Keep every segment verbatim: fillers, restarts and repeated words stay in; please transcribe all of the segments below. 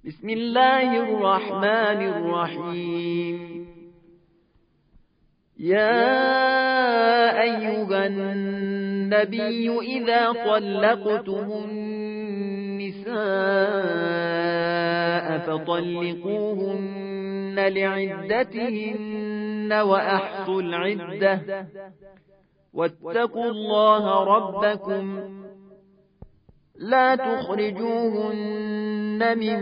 بسم الله الرحمن الرحيم. يا أيها النبي إذا طلقتم النساء فطلقوهن لعدتهن وأحصوا العدة واتقوا الله ربكم لا تخرجوهن من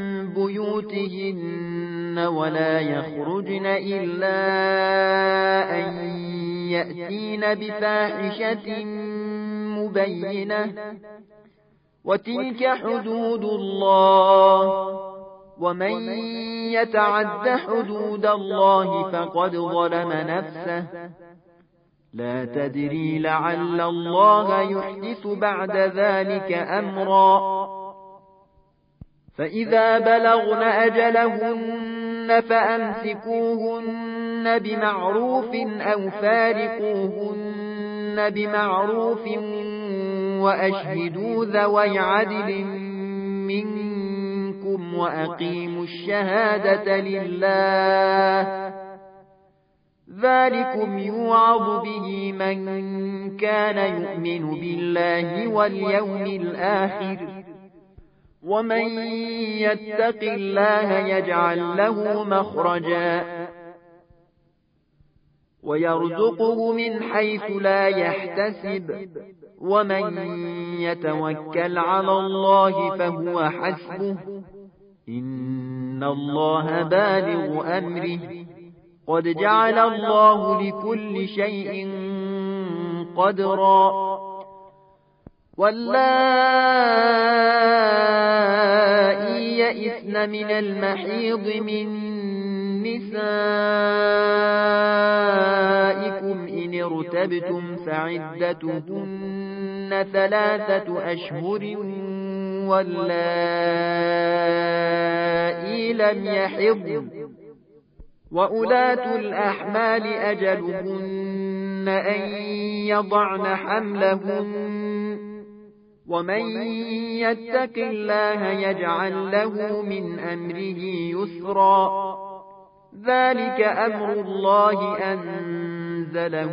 بيوتهن ولا يخرجن إلا أن يأتين بفاحشة مبينة وتلك حدود الله ومن يتعد حدود الله فقد ظلم نفسه لا تدري لعل الله يحدث بعد ذلك أمرا. فإذا بلغن أجلهن فأمسكوهن بمعروف أو فارقوهن بمعروف وأشهدوا ذوي عدل منكم وأقيموا الشهادة لله ذلكم يوعظ به من كان يؤمن بالله واليوم الآخر ومن يتق الله يجعل له مخرجا ويرزقه من حيث لا يحتسب ومن يتوكل على الله فهو حسبه إن الله بالغ أمره قد جعل الله لكل شيء قدرا. واللائي يئسن من المحيض من نسائكم إن ارتبتم فعدتهن ثلاثة أشهر واللائي لم يحضن وأولاة الأحمال أجلهن أن يضعن حملهن ومن يتق الله يجعل له من أمره يسرا ذلك أمر الله أنزله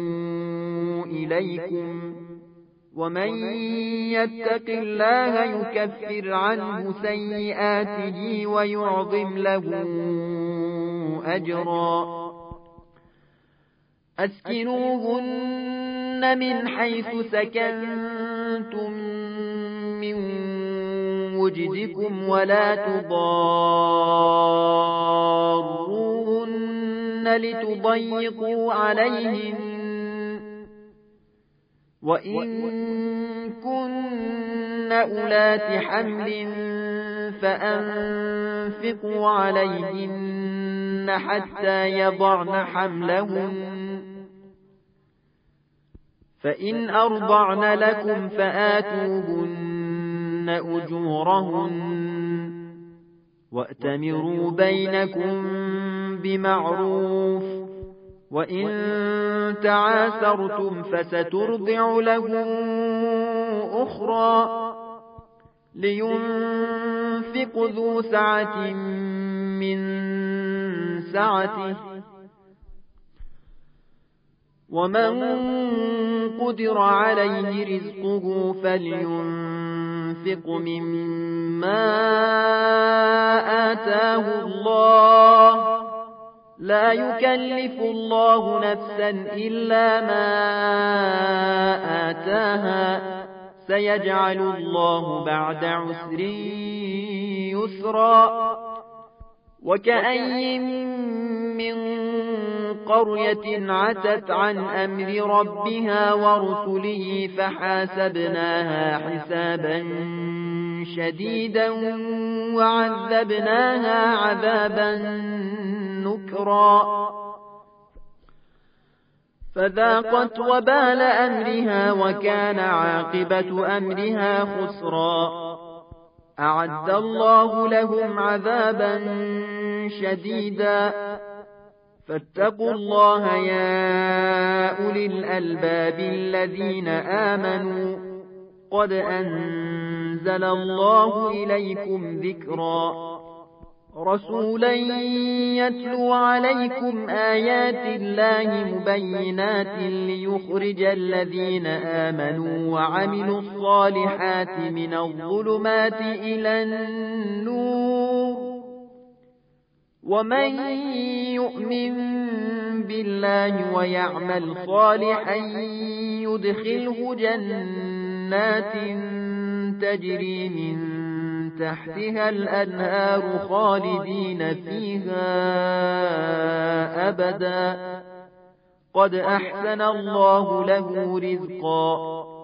إليكم ومن يتق الله يكفر عنه سيئاته ويعظم له أجرا. أسكنوهن من حيث سكنتم من وجدكم ولا تضاروهن لتضيقوا عليهن وإن كن أولات حمل فأنفقوا عليهن حتى يضعن حملهن فإن أرضعن لكم فآتوهن أجورهن وأتمروا بينكم بمعروف وإن تعاسرتم فسترضع له أخرى لينفق ذو سعة من سعته ومن قدر عليه رزقه فلينفق مما آتاه الله لا يكلف الله نفسا إلا ما آتاها سيجعل الله بعد عسر يسرا. وكأي من قرية عتت عن أمر ربها ورسله فحاسبناها حسابا شديدا وعذبناها عذابا نكرا فذاقت وبال أمرها وكان عاقبة أمرها خسرا. أعد الله لهم عذابا شديدا فاتقوا الله يا أولي الألباب الذين آمنوا قد أنزل أنزل الله إليكم ذكرا رسولا يتلو عليكم آيات الله مبينات ليخرج الذين آمنوا وعملوا الصالحات من الظلمات إلى النور ومن يؤمن بالله ويعمل صالحا يدخله جنات تجري من تحتها الأنهار خالدين فيها أبدا قد أحسن الله له رزقا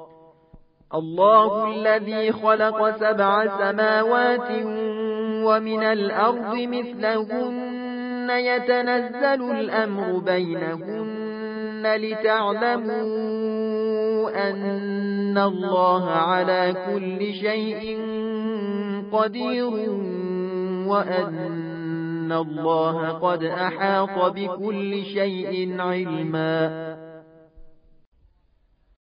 الله الذي خلق سبع سماوات ومن الأرض مثلهن يتنزل الأمر بينهن لتعلموا أن الله على كل شيء قدير وأن الله قد أحاط بكل شيء علما